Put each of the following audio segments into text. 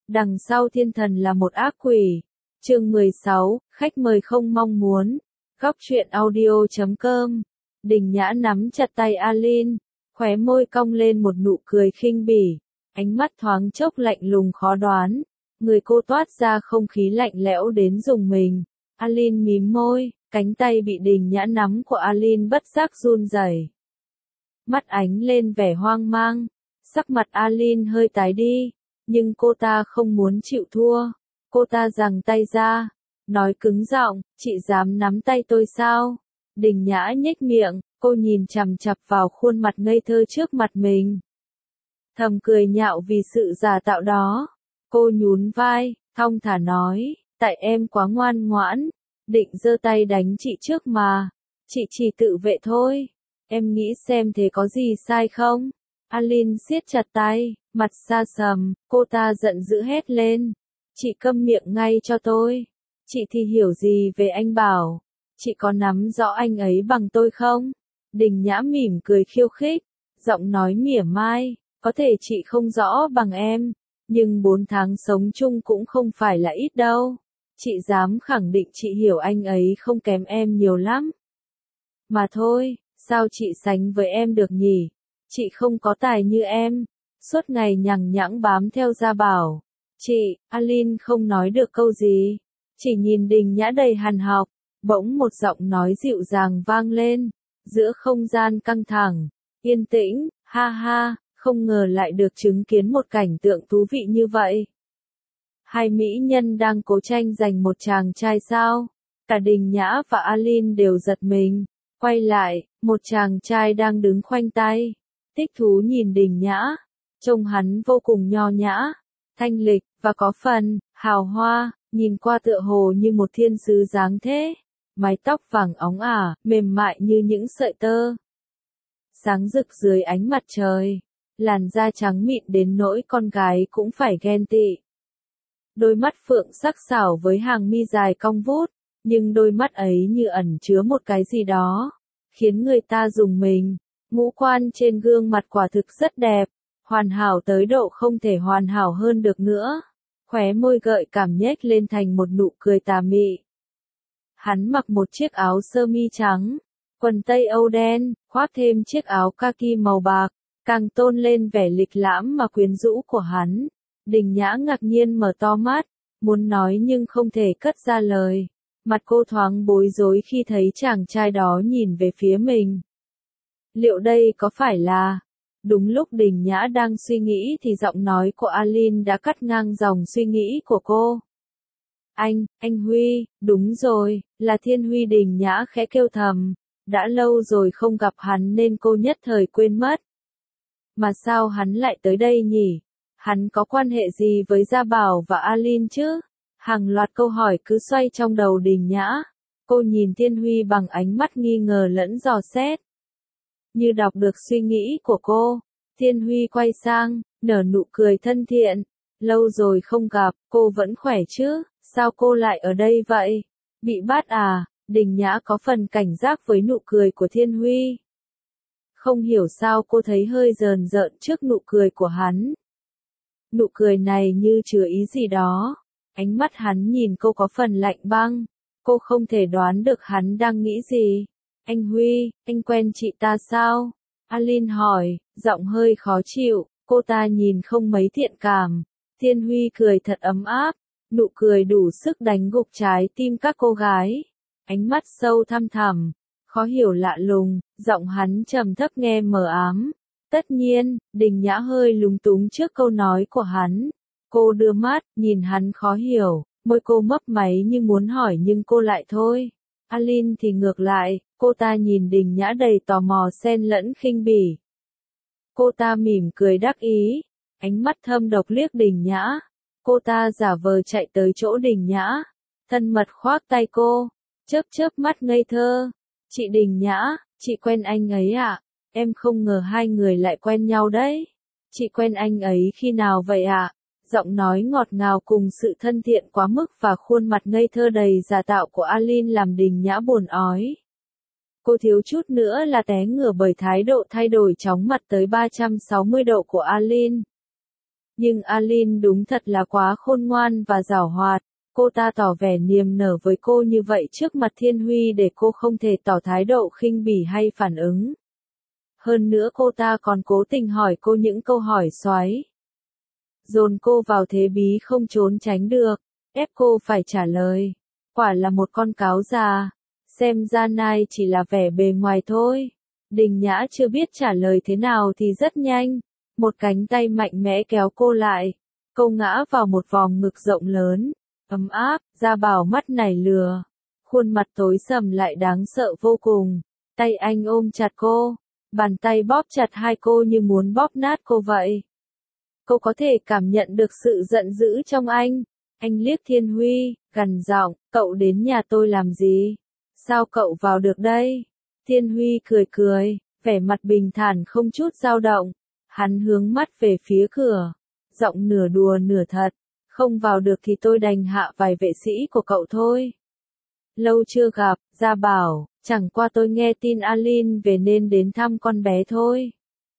Đằng sau thiên thần là một ác quỷ. Chương 16, khách mời không mong muốn. Góc truyện audio.com. Đình Nhã nắm chặt tay Alin, khóe môi cong lên một nụ cười khinh bỉ, ánh mắt thoáng chốc lạnh lùng khó đoán. Người cô toát ra không khí lạnh lẽo đến rùng mình. Alin mím môi, cánh tay bị Đình Nhã nắm của Alin bất giác run rẩy. Mắt ánh lên vẻ hoang mang, sắc mặt Alin hơi tái đi, nhưng cô ta không muốn chịu thua. Cô ta giằng tay ra, nói cứng giọng, chị dám nắm tay tôi sao? Đình Nhã nhếch miệng, cô nhìn chằm chằm vào khuôn mặt ngây thơ trước mặt mình. Thầm cười nhạo vì sự giả tạo đó. Cô nhún vai, thong thả nói, tại em quá ngoan ngoãn, định giơ tay đánh chị trước mà. Chị chỉ tự vệ thôi. Em nghĩ xem thế có gì sai không? Alin siết chặt tay, mặt xa sầm, cô ta giận dữ hét lên. Chị câm miệng ngay cho tôi. Chị thì hiểu gì về anh Bảo? Chị có nắm rõ anh ấy bằng tôi không? Đình Nhã mỉm cười khiêu khích, giọng nói mỉa mai, có thể chị không rõ bằng em, nhưng 4 tháng sống chung cũng không phải là ít đâu. Chị dám khẳng định chị hiểu anh ấy không kém em nhiều lắm. Mà thôi, sao chị sánh với em được nhỉ? Chị không có tài như em, suốt ngày nhằng nhẵng bám theo Gia Bảo. Chị, Alin không nói được câu gì, chỉ nhìn Đình Nhã đầy hằn học. Bỗng một giọng nói dịu dàng vang lên, giữa không gian căng thẳng, yên tĩnh, ha ha, không ngờ lại được chứng kiến một cảnh tượng thú vị như vậy. Hai mỹ nhân đang cố tranh giành một chàng trai sao? Cả Đình Nhã và Alin đều giật mình, quay lại, một chàng trai đang đứng khoanh tay, thích thú nhìn Đình Nhã, trông hắn vô cùng nho nhã, thanh lịch, và có phần hào hoa, nhìn qua tựa hồ như một thiên sứ dáng thế. Mái tóc vàng óng ả, mềm mại như những sợi tơ. Sáng rực dưới ánh mặt trời, làn da trắng mịn đến nỗi con gái cũng phải ghen tị. Đôi mắt phượng sắc sảo với hàng mi dài cong vút, nhưng đôi mắt ấy như ẩn chứa một cái gì đó, khiến người ta rùng mình. Ngũ quan trên gương mặt quả thực rất đẹp, hoàn hảo tới độ không thể hoàn hảo hơn được nữa. Khóe môi gợi cảm nhếch lên thành một nụ cười tà mị. Hắn mặc một chiếc áo sơ mi trắng, quần tây Âu đen, khoác thêm chiếc áo kaki màu bạc, càng tôn lên vẻ lịch lãm mà quyến rũ của hắn. Đình Nhã ngạc nhiên mở to mắt, muốn nói nhưng không thể cất ra lời. Mặt cô thoáng bối rối khi thấy chàng trai đó nhìn về phía mình. Liệu đây có phải là... Đúng lúc Đình Nhã đang suy nghĩ thì giọng nói của Alin đã cắt ngang dòng suy nghĩ của cô. Anh Huy, đúng rồi, là Thiên Huy. Đình Nhã khẽ kêu thầm, đã lâu rồi không gặp hắn nên cô nhất thời quên mất. Mà sao hắn lại tới đây nhỉ? Hắn có quan hệ gì với Gia Bảo và Alin chứ? Hàng loạt câu hỏi cứ xoay trong đầu Đình Nhã. Cô nhìn Thiên Huy bằng ánh mắt nghi ngờ lẫn dò xét. Như đọc được suy nghĩ của cô, Thiên Huy quay sang, nở nụ cười thân thiện. Lâu rồi không gặp, cô vẫn khỏe chứ? Sao cô lại ở đây vậy? Bị bắt à? Đình Nhã có phần cảnh giác với nụ cười của Thiên Huy. Không hiểu sao cô thấy hơi rờn rợn trước nụ cười của hắn. Nụ cười này như chứa ý gì đó. Ánh mắt hắn nhìn cô có phần lạnh băng. Cô không thể đoán được hắn đang nghĩ gì. Anh Huy, anh quen chị ta sao? Alin hỏi, giọng hơi khó chịu, cô ta nhìn không mấy thiện cảm. Thiên Huy cười thật ấm áp, nụ cười đủ sức đánh gục trái tim các cô gái. Ánh mắt sâu thăm thẳm, khó hiểu lạ lùng, giọng hắn trầm thấp nghe mờ ám. Tất nhiên, Đình Nhã hơi lúng túng trước câu nói của hắn. Cô đưa mắt, nhìn hắn khó hiểu, môi cô mấp máy như muốn hỏi nhưng cô lại thôi. Alin thì ngược lại, cô ta nhìn Đình Nhã đầy tò mò xen lẫn khinh bỉ. Cô ta mỉm cười đắc ý, ánh mắt thâm độc liếc Đình Nhã. Cô ta giả vờ chạy tới chỗ Đình Nhã, thân mật khoác tay cô, chớp chớp mắt ngây thơ. Chị Đình Nhã, chị quen anh ấy à? Em không ngờ hai người lại quen nhau đấy. Chị quen anh ấy khi nào vậy ạ? Giọng nói ngọt ngào cùng sự thân thiện quá mức và khuôn mặt ngây thơ đầy giả tạo của Alin làm Đình Nhã buồn ói. Cô thiếu chút nữa là té ngửa bởi thái độ thay đổi chóng mặt tới 360 độ của Alin. Nhưng Alin đúng thật là quá khôn ngoan và giảo hoạt. Cô ta tỏ vẻ niềm nở với cô như vậy trước mặt Thiên Huy để cô không thể tỏ thái độ khinh bỉ hay phản ứng. Hơn nữa cô ta còn cố tình hỏi cô những câu hỏi xoáy. Dồn cô vào thế bí không trốn tránh được, ép cô phải trả lời. Quả là một con cáo già. Xem ra Nai chỉ là vẻ bề ngoài thôi. Đình Nhã chưa biết trả lời thế nào thì rất nhanh. Một cánh tay mạnh mẽ kéo cô lại. Cô ngã vào một vòng ngực rộng lớn, ấm áp, Gia Bảo mắt nảy lừa. Khuôn mặt tối sầm lại đáng sợ vô cùng. Tay anh ôm chặt cô. Bàn tay bóp chặt hai cô như muốn bóp nát cô vậy. Cô có thể cảm nhận được sự giận dữ trong anh. Anh liếc Thiên Huy, gằn giọng, cậu đến nhà tôi làm gì? Sao cậu vào được đây? Thiên Huy cười cười, vẻ mặt bình thản không chút dao động. Hắn hướng mắt về phía cửa, giọng nửa đùa nửa thật. Không vào được thì tôi đành hạ vài vệ sĩ của cậu thôi. Lâu chưa gặp, Gia Bảo, chẳng qua tôi nghe tin Alin về nên đến thăm con bé thôi.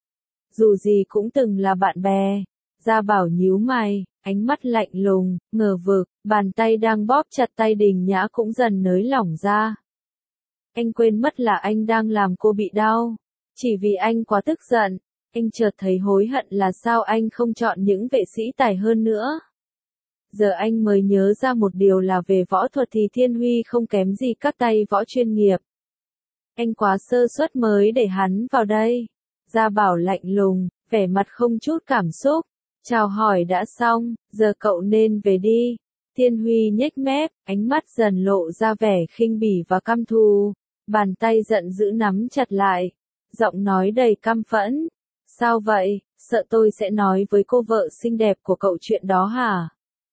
Dù gì cũng từng là bạn bè. Gia Bảo nhíu mày, ánh mắt lạnh lùng, ngờ vực, bàn tay đang bóp chặt tay Đình Nhã cũng dần nới lỏng ra. Anh quên mất là anh đang làm cô bị đau. Chỉ vì anh quá tức giận, anh chợt thấy hối hận là sao anh không chọn những vệ sĩ tài hơn nữa. Giờ anh mới nhớ ra một điều là về võ thuật thì Thiên Huy không kém gì các tay võ chuyên nghiệp. Anh quá sơ suất mới để hắn vào đây. Gia Bảo lạnh lùng, vẻ mặt không chút cảm xúc. Chào hỏi đã xong, giờ cậu nên về đi. Thiên Huy nhếch mép, ánh mắt dần lộ ra vẻ khinh bỉ và căm thù. Bàn tay giận dữ nắm chặt lại. Giọng nói đầy căm phẫn. Sao vậy, sợ tôi sẽ nói với cô vợ xinh đẹp của cậu chuyện đó hả?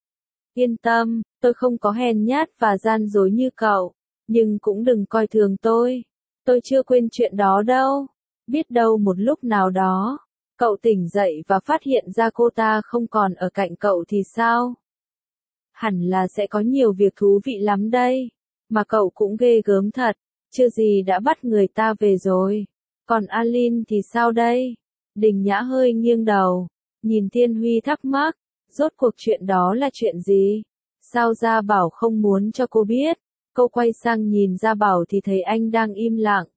Yên tâm, tôi không có hèn nhát và gian dối như cậu. Nhưng cũng đừng coi thường tôi. Tôi chưa quên chuyện đó đâu. Biết đâu một lúc nào đó, cậu tỉnh dậy và phát hiện ra cô ta không còn ở cạnh cậu thì sao? Hẳn là sẽ có nhiều việc thú vị lắm đây. Mà cậu cũng ghê gớm thật. Chưa gì đã bắt người ta về rồi. Còn Alin thì sao đây? Đình Nhã hơi nghiêng đầu. Nhìn Thiên Huy thắc mắc. Rốt cuộc chuyện đó là chuyện gì? Sao Gia Bảo không muốn cho cô biết? Cô quay sang nhìn Gia Bảo thì thấy anh đang im lặng.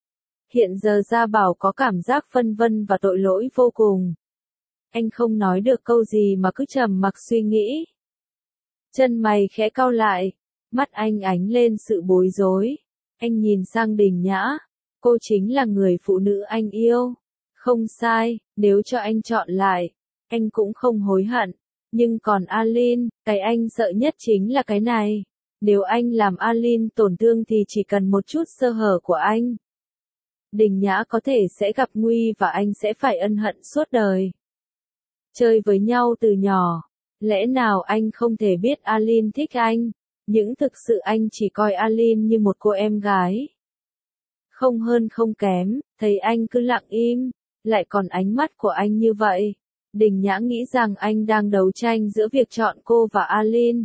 Hiện giờ Gia Bảo có cảm giác phân vân và tội lỗi vô cùng. Anh không nói được câu gì mà cứ trầm mặc suy nghĩ. Chân mày khẽ cau lại, mắt anh ánh lên sự bối rối. Anh nhìn sang Đình Nhã, cô chính là người phụ nữ anh yêu. Không sai, nếu cho anh chọn lại, anh cũng không hối hận. Nhưng còn Alin, cái anh sợ nhất chính là cái này. Nếu anh làm Alin tổn thương thì chỉ cần một chút sơ hở của anh. Đình Nhã có thể sẽ gặp nguy và anh sẽ phải ân hận suốt đời. Chơi với nhau từ nhỏ, lẽ nào anh không thể biết Alin thích anh, nhưng thực sự anh chỉ coi Alin như một cô em gái. Không hơn không kém, thấy anh cứ lặng im, lại còn ánh mắt của anh như vậy. Đình Nhã nghĩ rằng anh đang đấu tranh giữa việc chọn cô và Alin.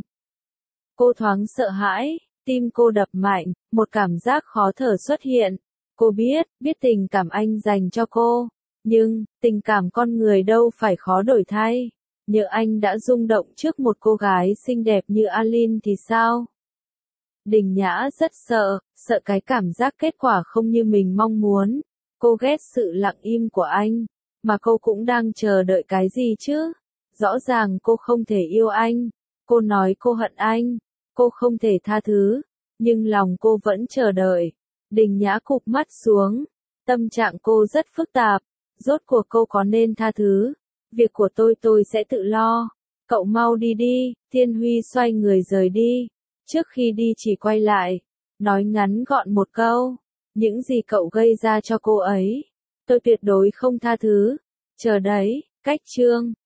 Cô thoáng sợ hãi, tim cô đập mạnh, một cảm giác khó thở xuất hiện. Cô biết tình cảm anh dành cho cô. Nhưng, tình cảm con người đâu phải khó đổi thay. Nhỡ anh đã rung động trước một cô gái xinh đẹp như Alin thì sao? Đình Nhã rất sợ cái cảm giác kết quả không như mình mong muốn. Cô ghét sự lặng im của anh. Mà cô cũng đang chờ đợi cái gì chứ? Rõ ràng cô không thể yêu anh. Cô nói cô hận anh. Cô không thể tha thứ. Nhưng lòng cô vẫn chờ đợi. Đình Nhã cụp mắt xuống. Tâm trạng cô rất phức tạp. Rốt cuộc cô có nên tha thứ? Việc của tôi sẽ tự lo. Cậu mau đi đi. Thiên Huy xoay người rời đi. Trước khi đi chỉ quay lại. Nói ngắn gọn một câu. Những gì cậu gây ra cho cô ấy, tôi tuyệt đối không tha thứ. Chờ đấy, cách chương.